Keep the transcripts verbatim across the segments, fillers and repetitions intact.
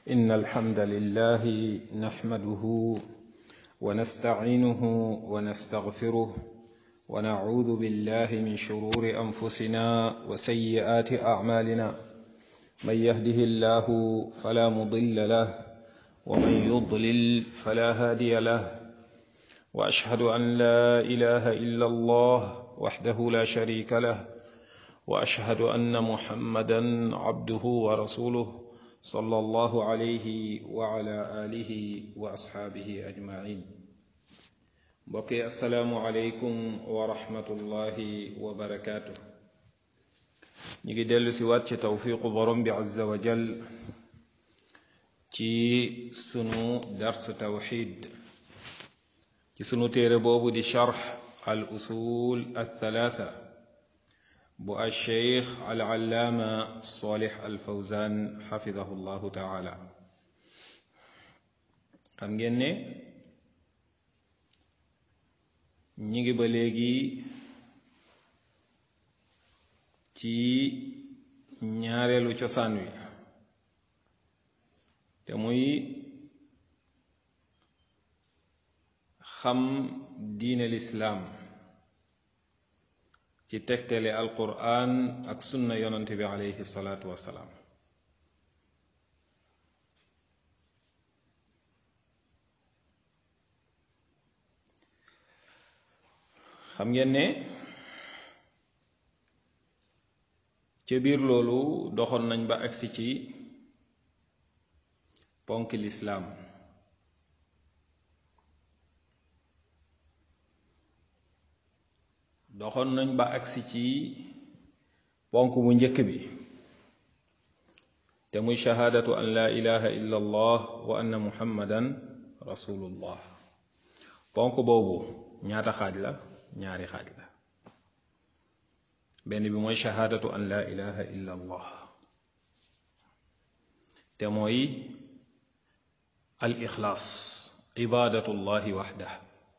إن الحمد لله نحمده ونستعينه ونستغفره ونعوذ بالله من شرور أنفسنا وسيئات أعمالنا من يهده الله فلا مضل له ومن يضلل فلا هادي له وأشهد أن لا إله إلا الله وحده لا شريك له وأشهد أن محمدا عبده ورسوله صلى الله عليه وعلى آله وأصحابه أجمعين. بقي السلام عليكم ورحمة الله وبركاته. نيجي دلو سوات توفيق برم عز وجل ci sunu dars tawxid ci sunu téere boobu di charx al usul al thalatha bu al cheikh al allaama salih al fawzan xafidahu llahu taala. xam ngeen ne ñi ngi ba léegi ci ñaareelu cosaan wi te muy xam diine lislaam ci tegtale alquran ak sunna yonante bi alayhi salaatu wassalaam. xam ngeen ne ca biir loolu doxoon nañ ba agsi ci ponk lislaam doxoon nañ ba agsi ci ponk bu njëkk bi te muy shahaadatu an la ilaha illa allah wa anna muhammadan rasulullah. ponk boobu ñaata xaaj la? ñaari xaaj la. benn bi mooy shahaadatu an la ilaha illa allah te mooy al ixlaas ibaadatullahi waxdah.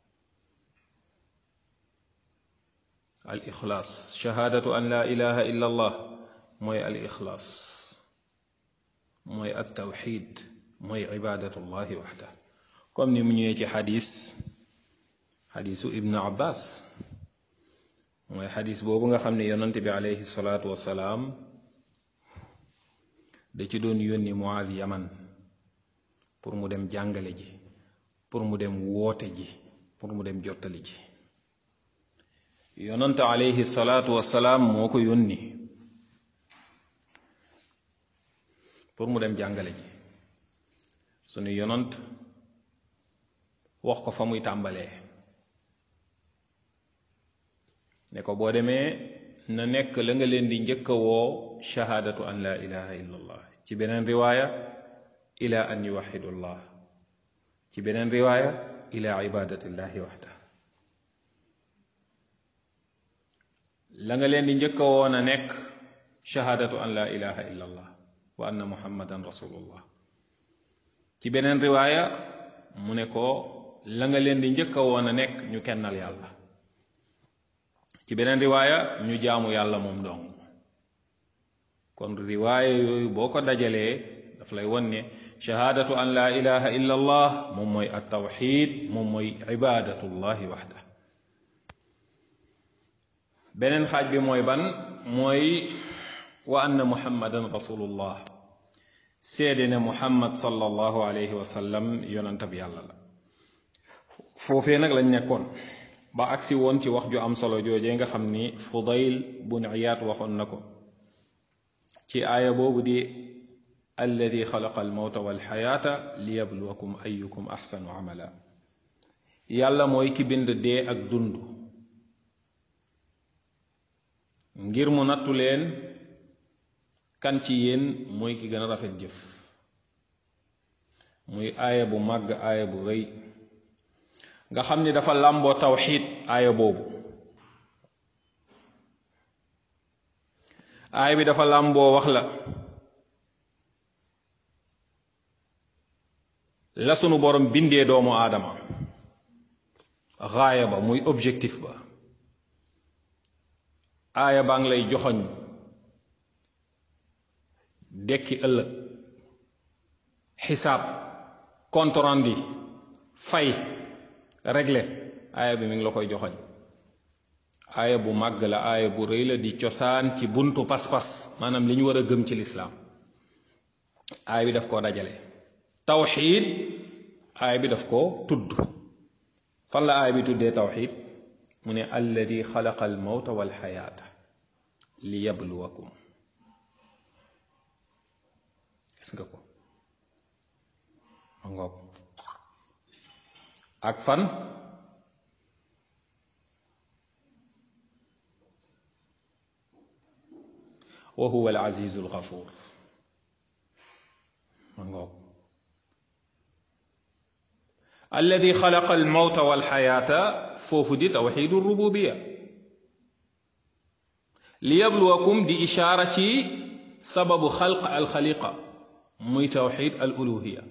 al ixlaas shahaadatu an la ilaha illa allah mooy al ixlaas mooy at tawxid mooy ibaadatullahi waxdah, comme ni mu ñëwee ci xadis xadisu ibnu abbas mooy xadis boobu nga xam ne yonante bi alayhi salaatu wasalaam da ci doon yónni Muaz yaman pour mu dem jàngale ji, pour mu dem woote ji, pour mu dem jottali ji. yonante alayhi salaatu wasalaam moo ko yónni pour mu dem jàngale ji. sunu yonant wax ko fa muy tàmbalee ne ko boo demee na nekk la nga leen di njëkk a woo shahaadatu an la ilaha illa allah, ci beneen riwaaya ila an yuwaxidu llah, ci beneen riwaaya ila ibadatillahi waxda. la nga leen di njëkk a woon a nekk shahaadatu an la ilaha illa allah wa anna muhammadan rasulullah. ci beneen riwaaya mu ne ko la nga leen di njëkk a woon a nekk ñu kennal yàlla. ci beneen riwaaya ñu jaamu yàlla moom dong. kon riwaaya yooyu boo ko dajalee daf lay won ne shahaadatu an la ilaha illa allah moom mooy at tawxid, moom mooy ibadatullahi waxda. beneen xaaj bi mooy ban? mooy wa anna muhammadan rasulullah, seede ne muhammad sallallahu alayhi wa sallam yonantab yàlla la. foofee nag lañ nekkoon ba agsi woon ci wax ju am solo joojee nga xam ni Fudayl bun Iyaad waxoon na ko ci aaya boobu di alladi xalaqa almawta walxayaata liyabluwakum ayukum axsanu amala. yàlla mooy ki bind dee ak dund ngir mu nattu leen kan ci yéen mooy ki gën a rafet jëf. muy aaya bu màgg, aaya bu rëy nga xam ni dafa làmboo tawxiid. aaya boobu aaya bi dafa làmboo wax la la sunu borom bindee doomu aadama, gaaya ba muy objectif ba. aaya baa ngi lay joxoñ dekki ëllëg, xisaab compte rendu fay réglé aaya bi mi ngi la koy joxoñ aaya bu màgg la aaya bu rëy la di cosaan ci buntu pas-pas maanaam li ñu war a gëm ci lislaam aaya bi daf koo dajale tawxiid aaya bi daf koo tudd fan la aaya bi tuddee tawxiid mu ne alladi xalaqa al mawta wal xayaata li yabluwakum gis nga ko ma ngoog ak fan wa huwa al azizu al ghafuur ma ngoog alladi xalaqa al mawta wal xayaata foofu di tawxiidu rububiya li yabluwakum di ishaara ci sababu xalq al xaliqa muy tawxiid al uluhiya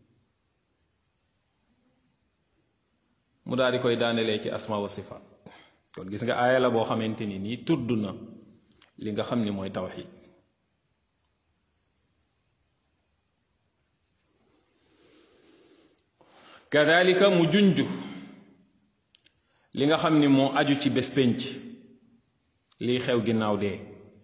mu daal di koy daanelee ci asma wa sifaat kon gis nga aaya la boo xamante ni nii tudd na li nga xam ni mooy tawxiid kadalika mu junj li nga xam ni moo aju ci bés pénc liy xew ginnaaw dee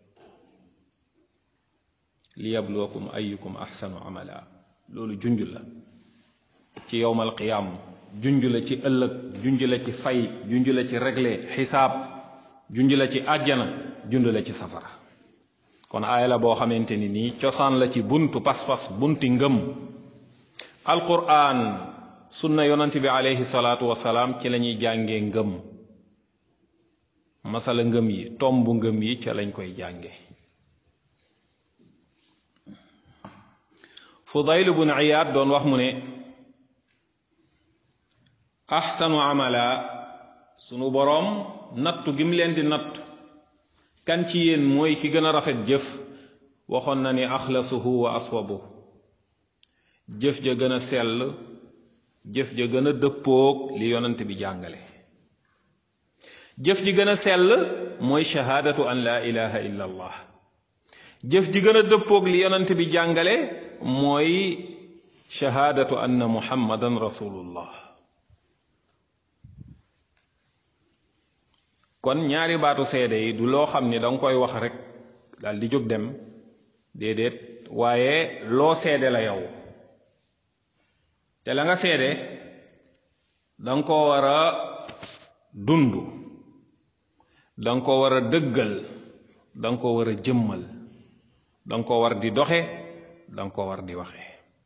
li yabluwakum ayyukum ahsanu amala loolu junj la ci yowmal qiyaam junj la ci ëllëg junj la ci fay junj la ci réglé xisaab junj la ci àjjana junj la ci safara kon aaya la boo xamante ni nii cosaan la ci buntu pas-pas bunti ngëm alquran sunna yonent bi alayhi salaatu wasalaam ci la ñuy jàngee ngëm masala ngëm yi tomb ngëm yi ca lañ koy jànge Fudayl bun Iyaad doon wax mu ne ahsanu amala sunu boroom nattu gi mu leen di nattu kan ci yéen mooy ki gën a rafet jëf waxoon na ni axlasuhu wa aswabu jëf ja gën a sell jëf ja gën a dëppoog li yonent bi jàngale jëf ji gën a sell mooy shahaadatu an laa ilaha illa allah jëf ji gën a dëppoog li yonent bi jàngale mooy shahaadatu anna muhammadan rasulullah kon ñaari baatu seede yi du loo xam ni danga koy wax rek daal di jóg dem déedéet waaye loo seede la yow te la nga seede danga ko war a dund danga ko war a dëggal danga ko war a jëmmal danga ko war di doxe danga ko war di waxe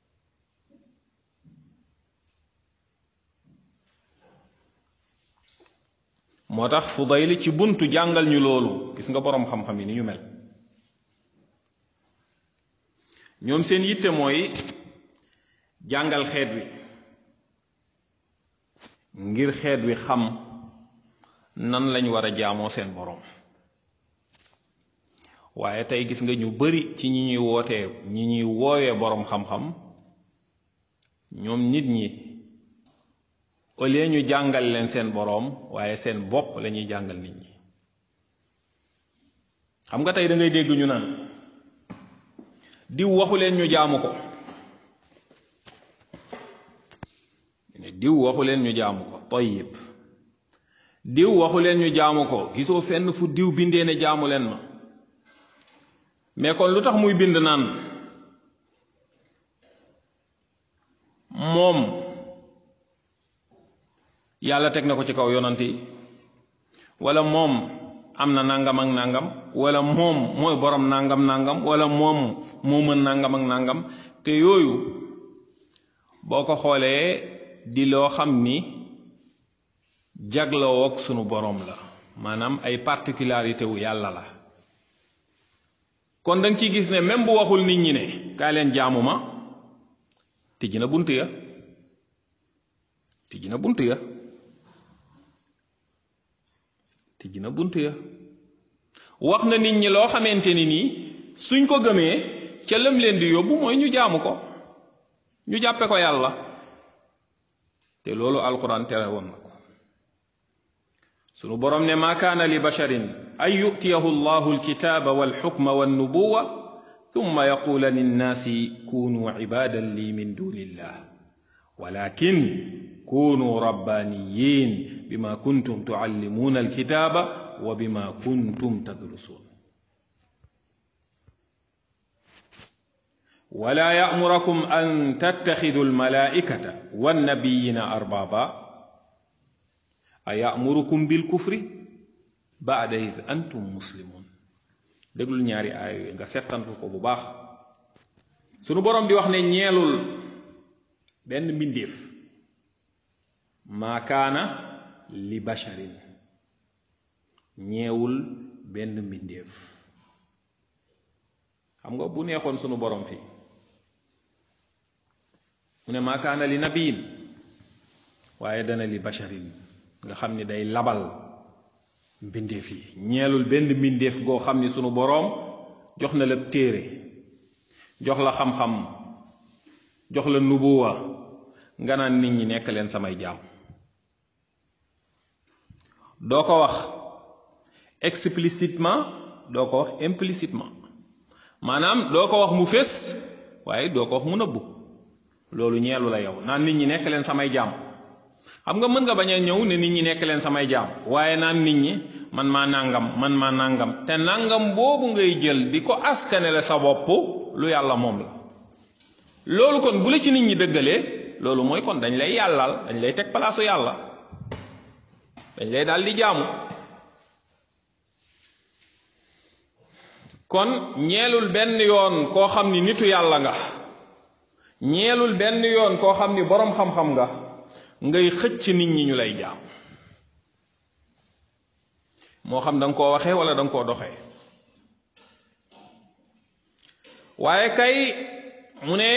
moo tax Fudayl ci buntu jàngal ñu loolu gis nga boroom xam-xam yi ni ñu mel ñoom seen yitte mooy jàngal xeet wi ngir xeet wi xam nan lañ war a jaamoo seen boroom waaye tey gis nga ñu bari ci ñi ñuy wootee ñi ñuy woowee boroom xam-xam ñoom nit ñi au lieu ñu jàngal leen seen boroom waaye seen bopp la ñuy jàngal nit ñi xam nga tey da ngay dégg ñu naan diw waxu leen ñu jaamu ko diw waxu leen ñu jaamu ko tayyib diw waxu leen ñu jaamu ko gisoo fenn fu diw bindee ne jaamu leen ma mais kon lu tax muy bind naan moom yàlla teg na ko ci kaw yonant yi wala moom am na nangam ak nangam wala moom mooy borom nangam nangam wala moom moo mën nangam ak nangam te yooyu boo ko xoolee di loo xam ni jagloo ak sunu borom la maanaam ay particularité wu yàlla la kon danga ciy gis ne même bu waxul nit ñi ne kaay leen jaamu ma tijji na bunt ya tijji na bunt ya tijji na bunt ya wax na nit ñi loo xamante ni nii suñ ko gëmee ca lëm leen di yóbbu mooy ñu jaamu ko ñu jàppe ko yàlla te loolu alquran tere woon na ko sunu borom ne ma kaana li basharin an yutiyahu allahu alkitaba walxukma wannubuwa ثم يقول للناس كونوا عبادا لي من دون الله ولكن كونوا ربانيين بما كنتم تعلمون الكتاب وبما كنتم تدرسون ولا يأمركم أن تتخذوا الملائكة والنبيين أربابا أيأمركم بالكفر بعد إذ أنتم مسلمون déglul ñaari aaya yooyu nga settantu ko bu baax sunu borom di wax ne ñeelul benn mbindeef maa kaana li basharin ñeewul benn mbindeef xam nga bu neexoon sunu borom fii mu ne maa kaana li nabiyin waaye dana li basharin nga xam ni day labal mbindeef yi ñeelul benn mbindeef goo xam ni sunu boroom jox na la téere jox la xam-xam jox la nubuwa nga naan nit ñi nekk leen samay jaam doo ko wax explicitement doo ko wax implicitement maanaam doo ko wax mu fés waaye doo ko wax mu nëbbu loolu ñeelu la yow naan nit ñi nekk leen samay jaam xam nga mën nga bañ a ñëw ne nit ñi nekk leen samay jaam waaye naan nit ñi man maa nangam man maa nangam te nangam boobu ngay jël di ko askanele sa bopp lu yàlla moom la loolu kon bu la ci nit ñi dëggalee loolu mooy kon dañ lay yàllal dañ lay teg palaasu yàlla dañ lay daal di jaamu kon ñeelul benn yoon koo xam ni nitu yàlla nga ñeelul benn yoon koo xam ni boroom xam-xam nga ngay xëcc nit ñi ñu lay jaam moo xam da nga koo waxee wala da nga koo doxee waaye kay mu ne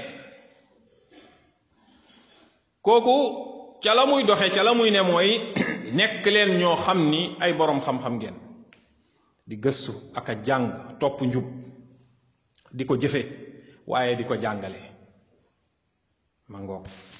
kooku ca la muy doxe ca la muy ne mooy nekk leen ñoo xam ni ay boroom xam-xam ngeen di gëstu ak a jàng topp njub di ko jëfe waaye di ko jàngale ma ngoog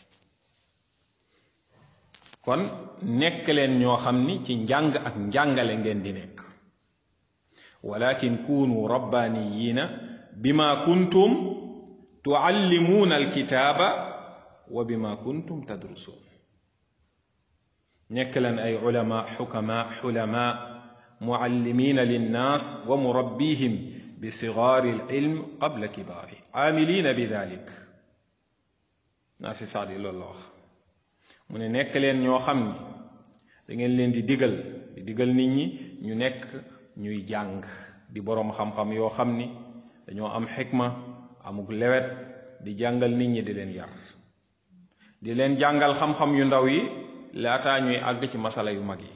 kon nekk leen ñoo xam ni ci njàng ak njàngale ngeen di nekk walakin kunu rabbaniyina bima kuntum tuallimuuna alkitaaba wa bima kuntum tadrusuun nekk leen ay ulama xukama xulama muallimina linnaas wa murabbihim bi sigaari alilm qabla kibaari aamilina bi dalik naa si saadi loolu la wax mu ne nekk leen ñoo xam ni da ngeen leen di digal di digal nit ñi ñu nekk ñuy jàng di boroom xam-xam yoo xam ni dañoo am xikma amuk lewet di jàngal nit ñi di leen yar di leen jàngal xam-xam yu ndaw yi laataa ñuy àgg ci masala yu mag yi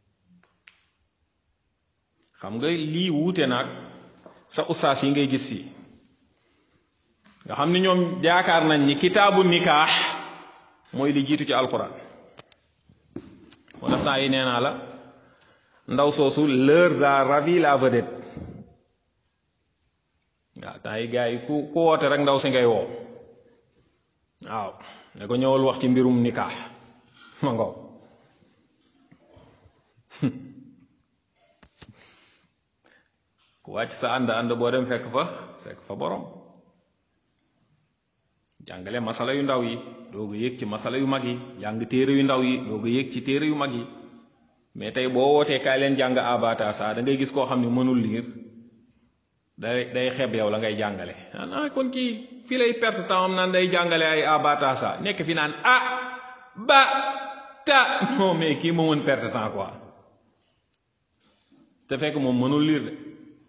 xam nga lii wuute nag sa ustaas yi ngay gis fii nga xam ni ñoom jaakaar nañ ni kitaabu nikaax mooy li jiitu ci alquran moo tax temps yi nee naa la ndaw soosu leur a ravi la vedette waaw temps yi gars yi ku ku woote rek ndaw si ngay woo waaw ne ko ñëwal wax ci mbirum nikaax ma ngaw ku wàcc sa ànd ànd boo dem fekk fa fekk fa borom jàngale masala yu ndaw yi dooga yéeg ci masala yu mag yi jàng téere yu ndaw yi dooga yéeg ci téere yu mag yi mais tey boo wootee kaay leen jàng abata sa da ngay gis koo xam ne mënul liir day day xeeb yow la ngay jàngale ah kon kii fii lay perte temps am naan day jàngale ay abata sa nekk fi naan ah ba ta non mais kii moo mën perte temps quoi te fekk moom mënul liir de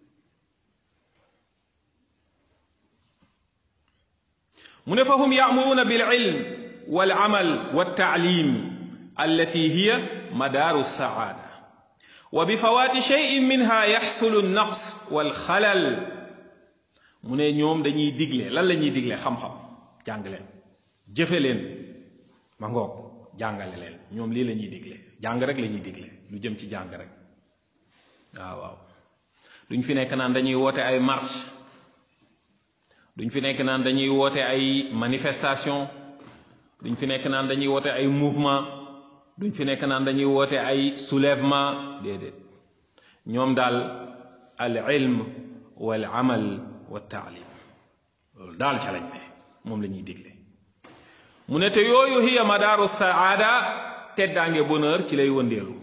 mu ne fahum ya'muruna bil ilm wal amal wat ta'lim allati hiya madaaru saada wa bi fawaati shay'in minha yaxsulu naqs wal xalal mu ne ñoom dañuy digle lan la ñuy digle xam-xam jàng leen jëfe leen ma ngoog jàngale leen ñoom lii la ñuy digle jàng rek la ñuy digle lu jëm ci jàng rek waaw waaw duñ fi nekk naan dañuy woote ay marche duñ fi nekk naan dañuy woote ay manifestation duñ fi nekk naan dañuy woote ay mouvement duñ fi nekk naan dañuy woote ay soulèvement déedéet ñoom daal al ilm wal amal wa taalim loolu daal ca lañ ne moom la ñuy digle mu ne te yooyu hiya madaaru saada teddaange bonheur ci lay wëndeelu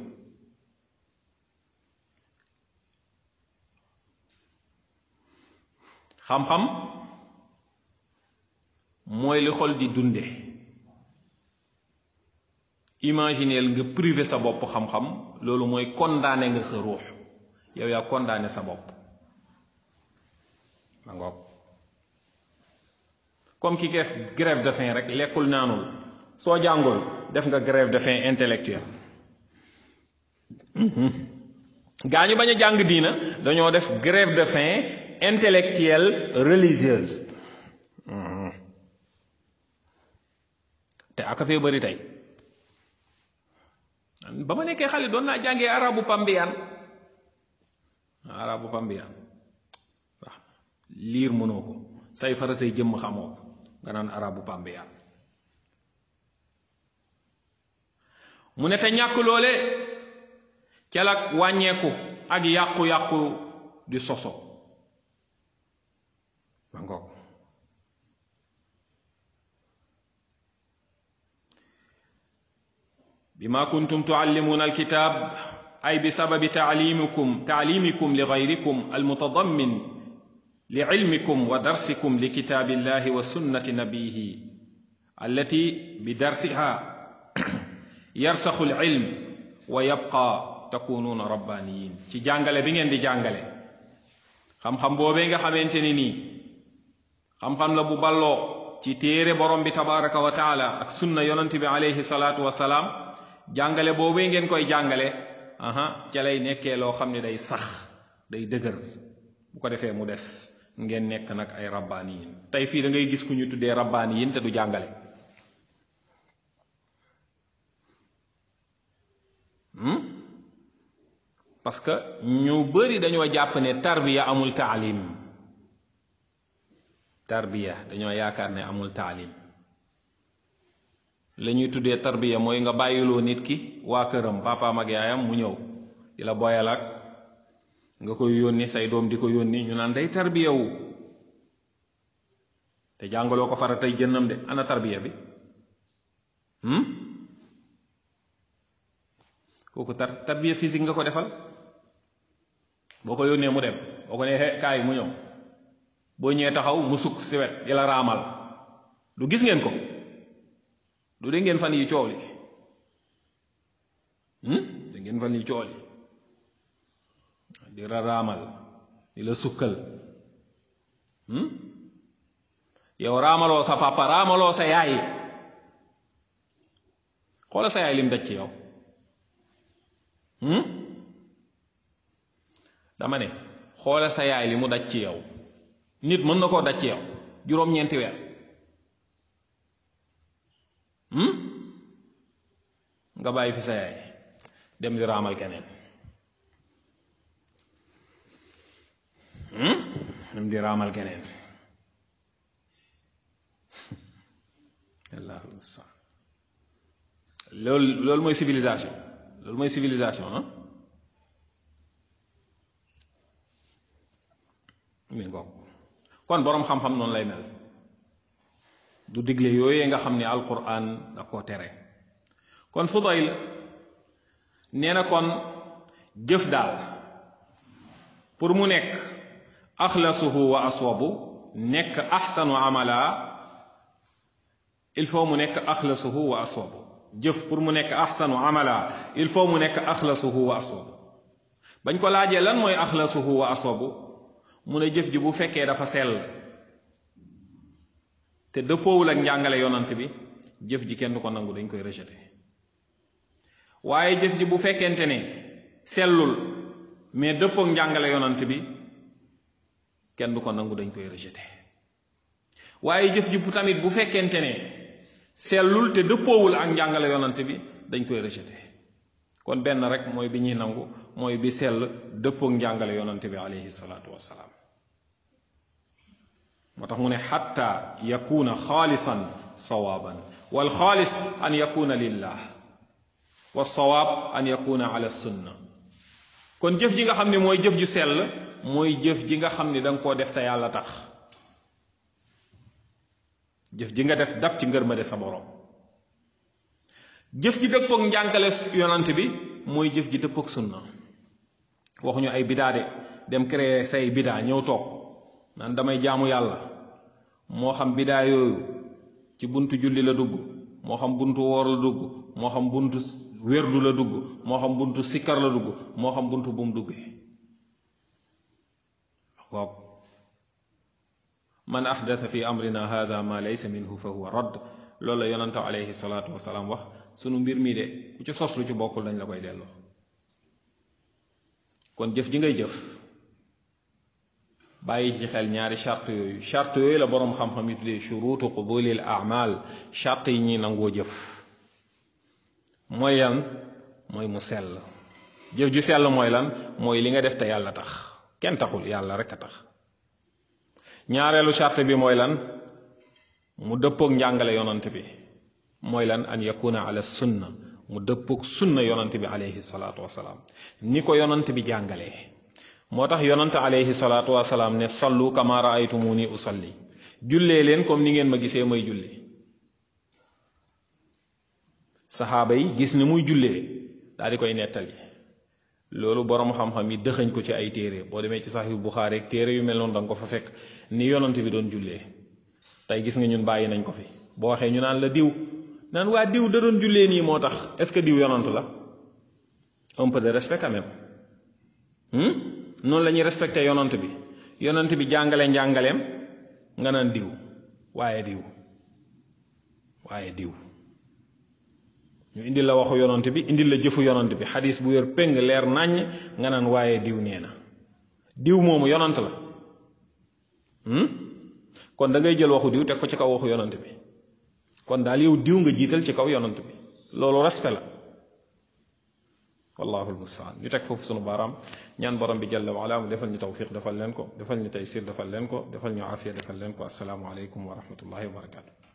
xam-xam mooy li xol di dunde imagineel nga privé sa bopp xam-xam loolu mooy condamné nga sa ruux yow yaa condamné sa bopp ma ngoog comme ki def grève de faim rek lekkul naanul soo jàngul def nga grève de faim intellectuelle gaa ñu bañ a jàng diina dañoo def grève de faim intellectuelle religieuse te aka fee bari tey ba ma nekkee xale doon naa jàngee arabu pambiyaan arabu pambiyaan waaw liir mënoo ko say faratay jëmm xamoo ko nga naan arabu pambiyaan mu ne te ñàkk loole ca la wàññeeku ak yàqu-yàqu di soso ba ngoog bima kuntum tuallimuna alkitab ay bi sababi taalimikum taalimikum li gayrikum almutadammin li ilmikum wa darsikum li kitabillahi wa sunnati nabihi allati bi darsiha yarsaxu alilm wa yabqa takunuuna rabbaniyin ci jàngale bi ngeen di jàngale xam-xam boobee nga xamante ni nii xam-xam la bu balloo ci téere borom bi tabaraka wa taala ak sunna yonent bi alayhi salaatu wa salaam jàngale boobee ngeen koy jàngale aha ca lay nekkee loo xam ne day sax day dëgër bu ko defee mu des ngeen nekk nag ay rabbaaniyin tey fii da ngay gis ku ñu tuddee rabbaaniyin te du jàngale parce que ñu bari dañoo jàpp ne tarbiya amul taalim tarbiya dañoo yaakaar ne amul taalim la ñuy tuddee tarbiya mooy nga bàyyiloo nit ki waa këram papaam ak yaayam mu ñëw di la boyal ak nga koy yónni say doom di ko yónni ñu naan day tarbiya wu te jàngaloo ko fara tey jënnam de ana tarbiya bi kooku tar tarbiya physique nga ko defal boo ko yónnee mu dem boo ko nee kaay mu ñëw boo ñëwee taxaw mu sukk si wet di la raamal du gis ngeen ko du dégg ngeen fan yi coow li dégg ngeen fan yi coow li di la raamal di la sukkal yow raamaloo sa papa raamaloo sa yaay xoola sa yaay lim daj ci yow dama ne xoola sa yaay li mu daj ci yow nit mën na koo daj ci yow juróom-ñeenti weer nga bàyyi fi sa yaay dem di raamal keneen dem di raamal keneen allahu musta'an loolu loolu mooy civilisation loolu mooy civilisation ah mi ngoog kon boroom xam-xam noonu lay mel du digle yooyee nga xam ne alquran da koo tere kon Fudayl nee na kon jëf daal pour mu nekk axlasuhu wa aswabu nekk axsanu amala il faut mu nekk axlasuhu wa aswabu jëf pour mu nekk axsanu amala il faut mu nekk axlasuhu wa aswabu bañ ko laajee lan mooy axlasuhu wa aswabu mu ne jëf ji bu fekkee dafa sell te dëppoowul ak njàngale yonant bi jëf ji kenn du ko nangu dañ koy rejeté waaye jëf ji bu fekkente ne sellul mais dëppook njàngale yonant bi kenn du ko nangu dañ koy rejeté waaye jëf ji bu tamit bu fekkente ne sellul te dëppoowul ak njàngale yonant bi dañ koy rejeté kon benn rek mooy bi ñuy nangu mooy bi sell dëppook njàngale yonant bi alayhi salaatu wassalaam moo tax mu ne xatta yakuna xaalisan sawaaban wal xaalis an yakuna lillah wa sawaab an yakuna ala sunna kon jëf ji nga xam ne mooy jëf ju sell mooy jëf ji nga xam ni da nga koo def te yàlla tax jëf ji nga def dab ci ngërmande sa borom. jëf ji dëppook njàngale yonant bi mooy jëf ji dëppook sunna. waxuñu ay bidaa de dem créer say bidaa ñëw toog naan damay jaamu yàlla moo xam bidaa yooyu ci buntu julli la dugg moo xam buntu woor la dugg moo xam buntu wérdu la dugg moo xam buntu sikkar la dugg moo xam buntu bu mu duggee waaw man ahdatha fi amrina hadha ma laysa minhu fa huwa radd loolu la yonante alayhi salaatu wasalaam wax sunu mbir mi de ku ci sos lu ci bokkul dañ la koy delloo. kon jëf ji ngay jëf bàyyi ci xel ñaari charte yooyu charte yooyu la boroom xam-xam yi tuddee shuruutu qubulil a'mal charte yi ñuy nangoo jëf mooy lan mooy mu sell. jëf ju sell mooy lan mooy li nga def te yàlla tax kenn taxul yàlla rek a tax. ñaareelu charte bi mooy lan mu dëppook njàngale yonant bi mooy lan an yakuna ala sunna mu dëppook sunna yonant bi alayhi salaatu wasalaam ni ko yonant bi jàngalee. moo tax yonant alayhi salaatu wasalaam ne sallu kama raaytumuni usalli jullee leen comme ni ngeen ma gisee may julli. saxaaba yi gis ni muy jullee daal di koy nettali loolu boroom xam-xam yi dëxëñ ko ci ay téere boo demee ci Sahih Bukhari ak téere yu mel noonu da nga ko fa fekk ni yonant bi doon jullee. tey gis nga ñun bàyyi nañ ko fi boo waxee ñu naan la diw naan waa diw da doon jullee nii moo tax est-ce que diw yonant la un peu de respect quand même. noonu la ñuy respecté yonant bi yonant bi jàngale njàngaleem nga naan diw waaye diw waaye diw ñu indil la waxu yonant bi indil la jëfu yonant bi xadis bu wér péng leer naññ nga naan waaye diw nee na diw moomu yonant la. kon da ngay jël waxu diw teg ko ci kaw waxu yonant bi kon daal yow diw nga jiital ci kaw yonant bi loolu respect la. wallahu almustaan ñu teg foofu sunu baaraam ñaan borom bi jalla wa ala mu defal ñu tawfiq defal leen ko defal ñu taysir defal leen ko defal ñu afiya defal leen ko assalaamu aleykum wa rahmatullahi wa barakatu